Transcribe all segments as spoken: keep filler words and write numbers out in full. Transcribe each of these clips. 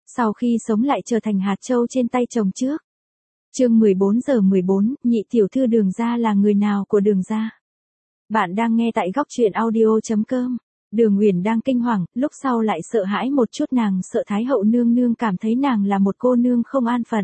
sau khi sống lại trở thành hạt châu trên tay chồng trước. Chương mười bốn giờ mười bốn, nhị tiểu thư Đường gia là người nào của Đường gia? Bạn đang nghe tại góc truyện audio chấm com. Đường Uyển đang kinh hoàng, lúc sau lại sợ hãi một chút, nàng sợ Thái hậu nương nương cảm thấy nàng là một cô nương không an phận.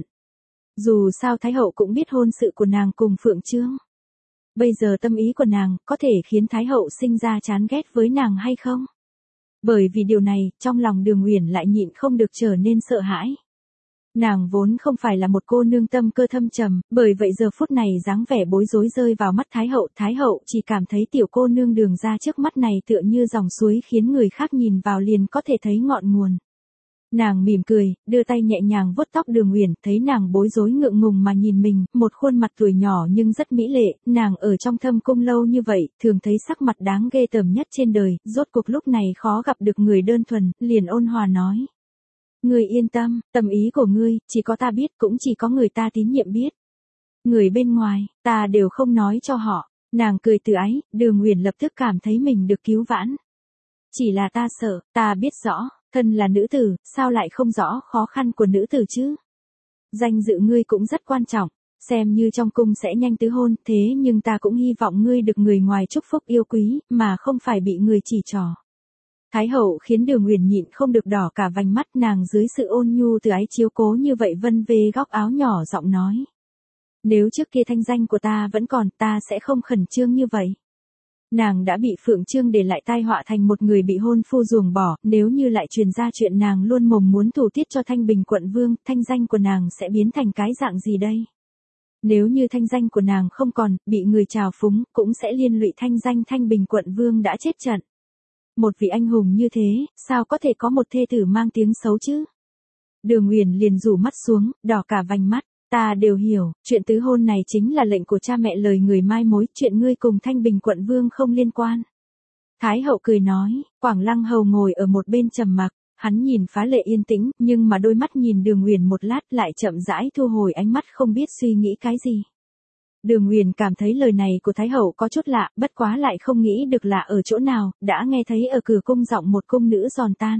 Dù sao Thái hậu cũng biết hôn sự của nàng cùng Phượng Chương. Bây giờ tâm ý của nàng có thể khiến Thái hậu sinh ra chán ghét với nàng hay không? Bởi vì điều này, trong lòng Đường Uyển lại nhịn không được trở nên sợ hãi. Nàng vốn không phải là một cô nương tâm cơ thâm trầm, bởi vậy giờ phút này dáng vẻ bối rối rơi vào mắt Thái hậu. Thái hậu chỉ cảm thấy tiểu cô nương Đường gia trước mắt này tựa như dòng suối khiến người khác nhìn vào liền có thể thấy ngọn nguồn. Nàng mỉm cười, đưa tay nhẹ nhàng vuốt tóc Đường Uyển, thấy nàng bối rối ngượng ngùng mà nhìn mình, một khuôn mặt tuổi nhỏ nhưng rất mỹ lệ, nàng ở trong thâm cung lâu như vậy, thường thấy sắc mặt đáng ghê tởm nhất trên đời, rốt cuộc lúc này khó gặp được người đơn thuần, liền ôn hòa nói. Ngươi yên tâm, tâm ý của ngươi, chỉ có ta biết, cũng chỉ có người ta tín nhiệm biết. Người bên ngoài, ta đều không nói cho họ. Nàng cười từ ái, Đường Uyển lập tức cảm thấy mình được cứu vãn. Chỉ là ta sợ, ta biết rõ, thân là nữ tử, sao lại không rõ khó khăn của nữ tử chứ? Danh dự ngươi cũng rất quan trọng, xem như trong cung sẽ nhanh tứ hôn, thế nhưng ta cũng hy vọng ngươi được người ngoài chúc phúc yêu quý, mà không phải bị người chỉ trỏ. Thái hậu khiến Đường Uyển nhịn không được đỏ cả vành mắt, nàng dưới sự ôn nhu từ ái chiếu cố như vậy vân về góc áo nhỏ giọng nói. Nếu trước kia thanh danh của ta vẫn còn, ta sẽ không khẩn trương như vậy. Nàng đã bị Phượng Chương để lại tai họa thành một người bị hôn phu ruồng bỏ, nếu như lại truyền ra chuyện nàng luôn mồm muốn thủ tiết cho Thanh Bình quận vương, thanh danh của nàng sẽ biến thành cái dạng gì đây? Nếu như thanh danh của nàng không còn, bị người trào phúng, cũng sẽ liên lụy thanh danh Thanh Bình quận vương đã chết trận. Một vị anh hùng như thế, sao có thể có một thê tử mang tiếng xấu chứ? Đường Uyển liền rủ mắt xuống, đỏ cả vành mắt. Ta đều hiểu, chuyện tứ hôn này chính là lệnh của cha mẹ lời người mai mối, chuyện ngươi cùng Thanh Bình quận vương không liên quan. Thái hậu cười nói, Quảng Lăng hầu ngồi ở một bên trầm mặc, hắn nhìn phá lệ yên tĩnh, nhưng mà đôi mắt nhìn Đường Uyển một lát lại chậm rãi thu hồi ánh mắt không biết suy nghĩ cái gì. Đường Uyển cảm thấy lời này của Thái hậu có chút lạ, bất quá lại không nghĩ được lạ ở chỗ nào, đã nghe thấy ở cửa cung giọng một cung nữ giòn tan.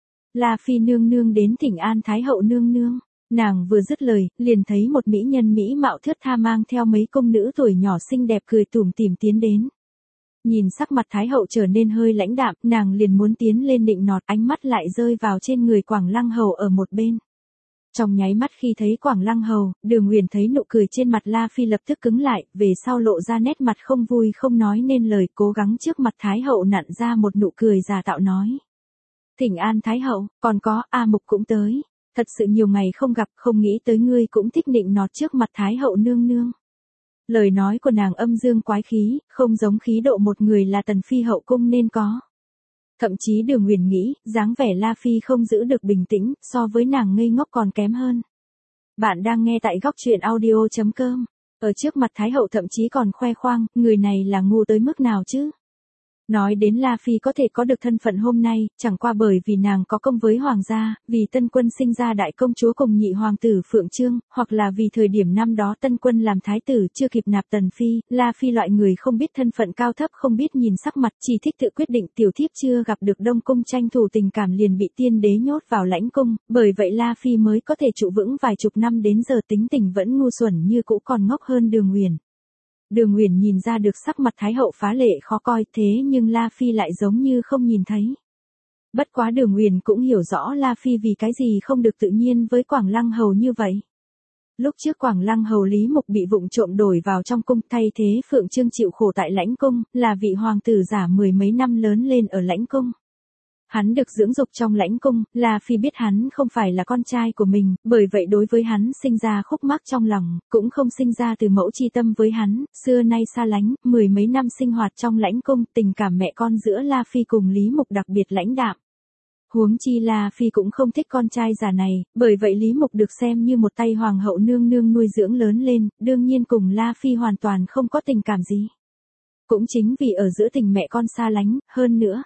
La Phi nương nương đến thỉnh an Thái hậu nương nương. Nàng vừa dứt lời, liền thấy một mỹ nhân mỹ mạo thướt tha mang theo mấy công nữ tuổi nhỏ xinh đẹp cười tủm tỉm tiến đến. Nhìn sắc mặt Thái hậu trở nên hơi lãnh đạm, nàng liền muốn tiến lên nịnh nọt, ánh mắt lại rơi vào trên người Quảng Lăng hầu ở một bên. Trong nháy mắt khi thấy Quảng Lăng hầu, Đường Uyển thấy nụ cười trên mặt La Phi lập tức cứng lại, về sau lộ ra nét mặt không vui không nói nên lời, cố gắng trước mặt Thái hậu nặn ra một nụ cười giả tạo nói. Thỉnh an Thái hậu, còn có A Mục cũng tới. Thật sự nhiều ngày không gặp, không nghĩ tới ngươi cũng thích nịnh nọt trước mặt Thái hậu nương nương. Lời nói của nàng âm dương quái khí, không giống khí độ một người là tần phi hậu cung nên có. Thậm chí Đường Uyển nghĩ, dáng vẻ La Phi không giữ được bình tĩnh, so với nàng ngây ngốc còn kém hơn. Bạn đang nghe tại góc truyện audio chấm com. Ở trước mặt Thái hậu thậm chí còn khoe khoang, người này là ngu tới mức nào chứ? Nói đến La Phi có thể có được thân phận hôm nay, chẳng qua bởi vì nàng có công với hoàng gia, vì Tân Quân sinh ra đại công chúa cùng nhị hoàng tử Phượng Chương, hoặc là vì thời điểm năm đó Tân Quân làm thái tử chưa kịp nạp Tần Phi, La Phi loại người không biết thân phận cao thấp, không biết nhìn sắc mặt, chỉ thích tự quyết định, tiểu thiếp chưa gặp được Đông Cung tranh thủ tình cảm liền bị tiên đế nhốt vào lãnh cung, bởi vậy La Phi mới có thể trụ vững vài chục năm đến giờ tính tình vẫn ngu xuẩn như cũ, còn ngốc hơn Đường Uyển. Đường Uyển nhìn ra được sắc mặt Thái hậu phá lệ khó coi, thế nhưng La Phi lại giống như không nhìn thấy. Bất quá Đường Uyển cũng hiểu rõ La Phi vì cái gì không được tự nhiên với Quảng Lăng hầu như vậy. Lúc trước Quảng Lăng hầu Lý Mục bị vụng trộm đổi vào trong cung, thay thế Phượng Chương chịu khổ tại lãnh cung, là vị hoàng tử giả mười mấy năm lớn lên ở lãnh cung. Hắn được dưỡng dục trong lãnh cung, La Phi biết hắn không phải là con trai của mình, bởi vậy đối với hắn sinh ra khúc mắc trong lòng, cũng không sinh ra từ mẫu chi tâm với hắn, xưa nay xa lánh, mười mấy năm sinh hoạt trong lãnh cung, tình cảm mẹ con giữa La Phi cùng Lý Mục đặc biệt lãnh đạm. Huống chi La Phi cũng không thích con trai già này, bởi vậy Lý Mục được xem như một tay hoàng hậu nương nương nuôi dưỡng lớn lên, đương nhiên cùng La Phi hoàn toàn không có tình cảm gì. Cũng chính vì ở giữa tình mẹ con xa lánh, hơn nữa.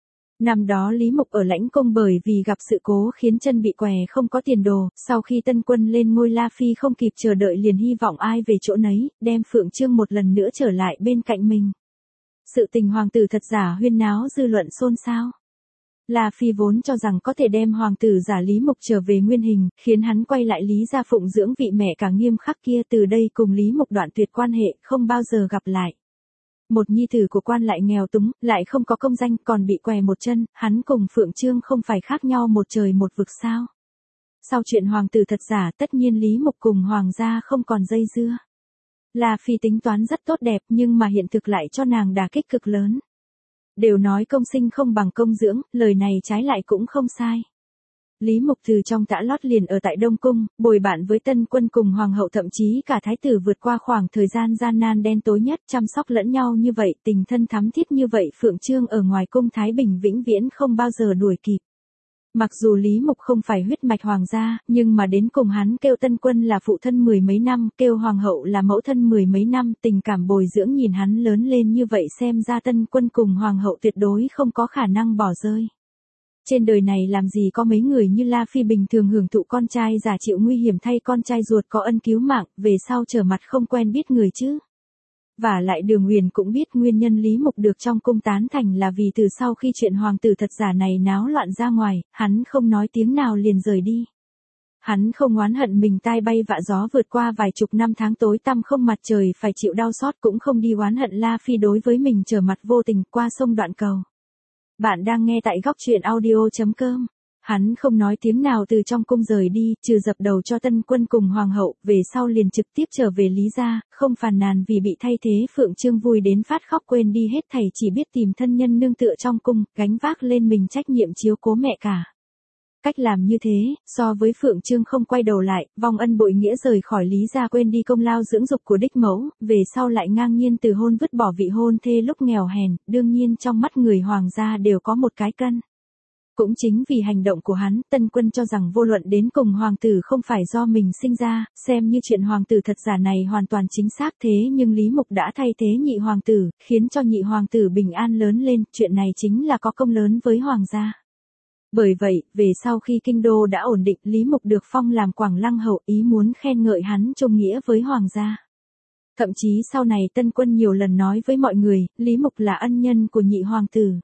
Năm đó Lý Mục ở lãnh cung bởi vì gặp sự cố khiến chân bị què không có tiền đồ, sau khi Tân Quân lên ngôi La Phi không kịp chờ đợi liền hy vọng ai về chỗ nấy, đem Phượng Chương một lần nữa trở lại bên cạnh mình. Sự tình hoàng tử thật giả huyên náo dư luận xôn xao. La Phi vốn cho rằng có thể đem hoàng tử giả Lý Mục trở về nguyên hình, khiến hắn quay lại Lý gia phụng dưỡng vị mẹ cả nghiêm khắc kia, từ đây cùng Lý Mục đoạn tuyệt quan hệ, không bao giờ gặp lại. Một nhi tử của quan lại nghèo túng, lại không có công danh, còn bị què một chân, hắn cùng Phượng Trương không phải khác nhau một trời một vực sao. Sau chuyện hoàng tử thật giả, tất nhiên Lý Mục cùng hoàng gia không còn dây dưa. La Phi tính toán rất tốt đẹp, nhưng mà hiện thực lại cho nàng đả kích cực lớn. Đều nói công sinh không bằng công dưỡng, lời này trái lại cũng không sai. Lý Mục từ trong tã lót liền ở tại Đông Cung, bồi bạn với tân quân cùng hoàng hậu, thậm chí cả thái tử vượt qua khoảng thời gian gian nan đen tối nhất, chăm sóc lẫn nhau như vậy, tình thân thắm thiết như vậy, Phượng Trương ở ngoài cung Thái Bình vĩnh viễn không bao giờ đuổi kịp. Mặc dù Lý Mục không phải huyết mạch hoàng gia, nhưng mà đến cùng hắn kêu tân quân là phụ thân mười mấy năm, kêu hoàng hậu là mẫu thân mười mấy năm, tình cảm bồi dưỡng nhìn hắn lớn lên như vậy, xem ra tân quân cùng hoàng hậu tuyệt đối không có khả năng bỏ rơi. Trên đời này làm gì có mấy người như La Phi bình thường hưởng thụ con trai giả chịu nguy hiểm thay con trai ruột có ân cứu mạng, về sau trở mặt không quen biết người chứ. Và lại Đường Huyền cũng biết nguyên nhân Lý Mục được trong cung tán thành là vì từ sau khi chuyện hoàng tử thật giả này náo loạn ra ngoài, hắn không nói tiếng nào liền rời đi. Hắn không oán hận mình tai bay vạ gió vượt qua vài chục năm tháng tối tăm không mặt trời phải chịu đau xót, cũng không đi oán hận La Phi đối với mình trở mặt vô tình qua sông đoạn cầu. Bạn đang nghe tại góc truyện audio chấm com. Hắn không nói tiếng nào từ trong cung rời đi, trừ dập đầu cho tân quân cùng hoàng hậu, về sau liền trực tiếp trở về Lý gia, không phàn nàn vì bị thay thế. Phượng Trương vui đến phát khóc, quên đi hết thảy, chỉ biết tìm thân nhân nương tựa trong cung, gánh vác lên mình trách nhiệm chiếu cố mẹ cả. Cách làm như thế, so với Phượng Trương không quay đầu lại, vong ân bội nghĩa rời khỏi Lý gia, quên đi công lao dưỡng dục của đích mẫu, về sau lại ngang nhiên từ hôn vứt bỏ vị hôn thê lúc nghèo hèn, đương nhiên trong mắt người hoàng gia đều có một cái cân. Cũng chính vì hành động của hắn, tân quân cho rằng vô luận đến cùng hoàng tử không phải do mình sinh ra, xem như chuyện hoàng tử thật giả này hoàn toàn chính xác, thế nhưng Lý Mục đã thay thế nhị hoàng tử, khiến cho nhị hoàng tử bình an lớn lên, chuyện này chính là có công lớn với hoàng gia. Bởi vậy, về sau khi kinh đô đã ổn định, Lý Mục được phong làm Quảng Lăng hầu, ý muốn khen ngợi hắn trung nghĩa với hoàng gia. Thậm chí sau này tân quân nhiều lần nói với mọi người, Lý Mục là ân nhân của nhị hoàng tử.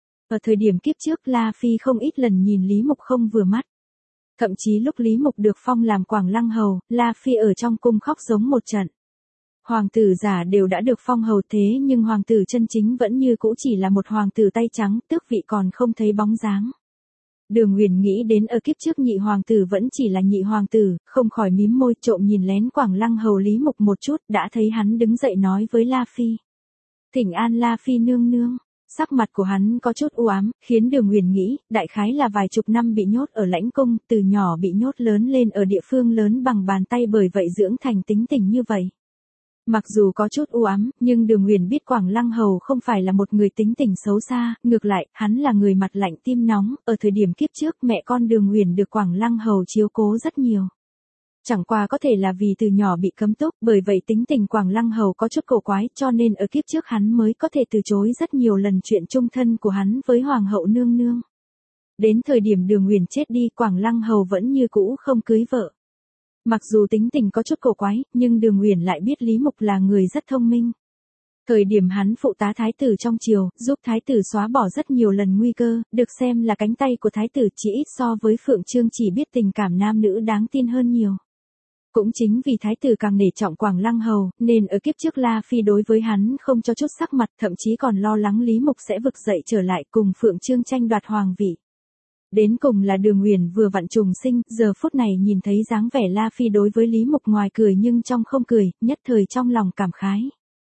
Ở thời điểm kiếp trước, La Phi không ít lần nhìn Lý Mục không vừa mắt. Thậm chí lúc Lý Mục được phong làm Quảng Lăng hầu, La Phi ở trong cung khóc giống một trận. Hoàng tử giả đều đã được phong hầu, thế nhưng hoàng tử chân chính vẫn như cũ chỉ là một hoàng tử tay trắng, tước vị còn không thấy bóng dáng. Đường Huyền nghĩ đến ở kiếp trước nhị hoàng tử vẫn chỉ là nhị hoàng tử, không khỏi mím môi, trộm nhìn lén Quảng Lăng hầu Lý Mục một chút, đã thấy hắn đứng dậy nói với La Phi. Thỉnh an La Phi nương nương. Sắc mặt của hắn có chút u ám, khiến Đường Huyền nghĩ, đại khái là vài chục năm bị nhốt ở lãnh cung, từ nhỏ bị nhốt lớn lên ở địa phương lớn bằng bàn tay, bởi vậy dưỡng thành tính tình như vậy. Mặc dù có chút u ám, nhưng Đường Huyền biết Quảng Lăng hầu không phải là một người tính tình xấu xa, ngược lại, hắn là người mặt lạnh tim nóng, ở thời điểm kiếp trước mẹ con Đường Huyền được Quảng Lăng hầu chiếu cố rất nhiều. Chẳng qua có thể là vì từ nhỏ bị cấm túc, bởi vậy tính tình Quảng Lăng hầu có chút cổ quái, cho nên ở kiếp trước hắn mới có thể từ chối rất nhiều lần chuyện chung thân của hắn với hoàng hậu nương nương. Đến thời điểm Đường Huyền chết đi, Quảng Lăng hầu vẫn như cũ không cưới vợ. Mặc dù tính tình có chút cổ quái, nhưng Đường Huyền lại biết Lý Mục là người rất thông minh. Thời điểm hắn phụ tá thái tử trong triều, giúp thái tử xóa bỏ rất nhiều lần nguy cơ, được xem là cánh tay của thái tử, chỉ ít so với Phượng Trương chỉ biết tình cảm nam nữ đáng tin hơn nhiều. Cũng chính vì thái tử càng nể trọng Quảng Lăng hầu, nên ở kiếp trước La Phi đối với hắn không cho chút sắc mặt, thậm chí còn lo lắng Lý Mục sẽ vực dậy trở lại cùng Phượng Trương tranh đoạt hoàng vị. Đến cùng là Đường Huyền vừa vặn trùng sinh, giờ phút này nhìn thấy dáng vẻ La Phi đối với Lý Mục ngoài cười nhưng trong không cười, nhất thời trong lòng cảm khái.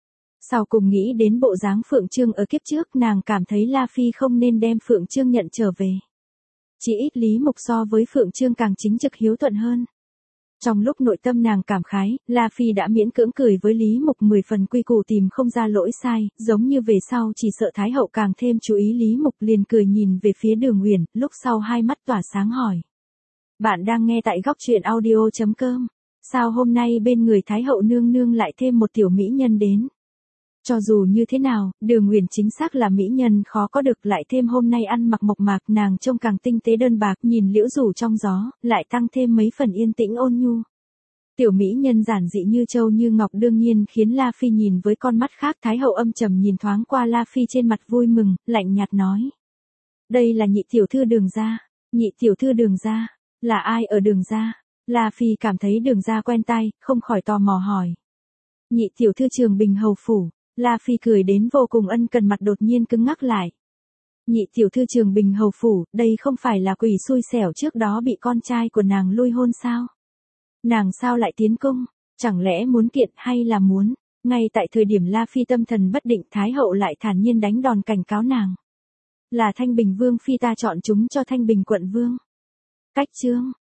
Sau cùng nghĩ đến bộ dáng Phượng Trương ở kiếp trước, nàng cảm thấy La Phi không nên đem Phượng Trương nhận trở về. Chỉ ít Lý Mục so với Phượng Trương càng chính trực hiếu thuận hơn. Trong lúc nội tâm nàng cảm khái, La Phi đã miễn cưỡng cười với Lý Mục mười phần quy củ, tìm không ra lỗi sai, giống như về sau chỉ sợ Thái hậu càng thêm chú ý Lý Mục, liền cười nhìn về phía Đường Huyền, lúc sau hai mắt tỏa sáng hỏi. Bạn đang nghe tại góc truyện audio chấm com. Sao hôm nay bên người Thái hậu nương nương lại thêm một tiểu mỹ nhân đến? Cho dù như thế nào, Đường Huyền chính xác là mỹ nhân khó có được, lại thêm hôm nay ăn mặc mộc mạc, nàng trông càng tinh tế đơn bạc, nhìn liễu rủ trong gió, lại tăng thêm mấy phần yên tĩnh ôn nhu. Tiểu mỹ nhân giản dị như châu như ngọc đương nhiên khiến La Phi nhìn với con mắt khác. Thái hậu âm trầm nhìn thoáng qua La Phi, trên mặt vui mừng, lạnh nhạt nói. Đây là nhị tiểu thư Đường gia. Nhị tiểu thư Đường gia, là ai ở Đường gia? La Phi cảm thấy Đường gia quen tai, không khỏi tò mò hỏi. Nhị tiểu thư Trường Bình hầu phủ. La Phi cười đến vô cùng ân cần, mặt đột nhiên cứng ngắc lại. Nhị tiểu thư Trường Bình hầu phủ, đây không phải là quỷ xui xẻo trước đó bị con trai của nàng lui hôn sao? Nàng sao lại tiến cung? Chẳng lẽ muốn kiện hay là muốn? Ngay tại thời điểm La Phi tâm thần bất định, Thái hậu lại thản nhiên đánh đòn cảnh cáo nàng. Là Thanh Bình Vương phi ta chọn chúng cho Thanh Bình quận vương. Cách chương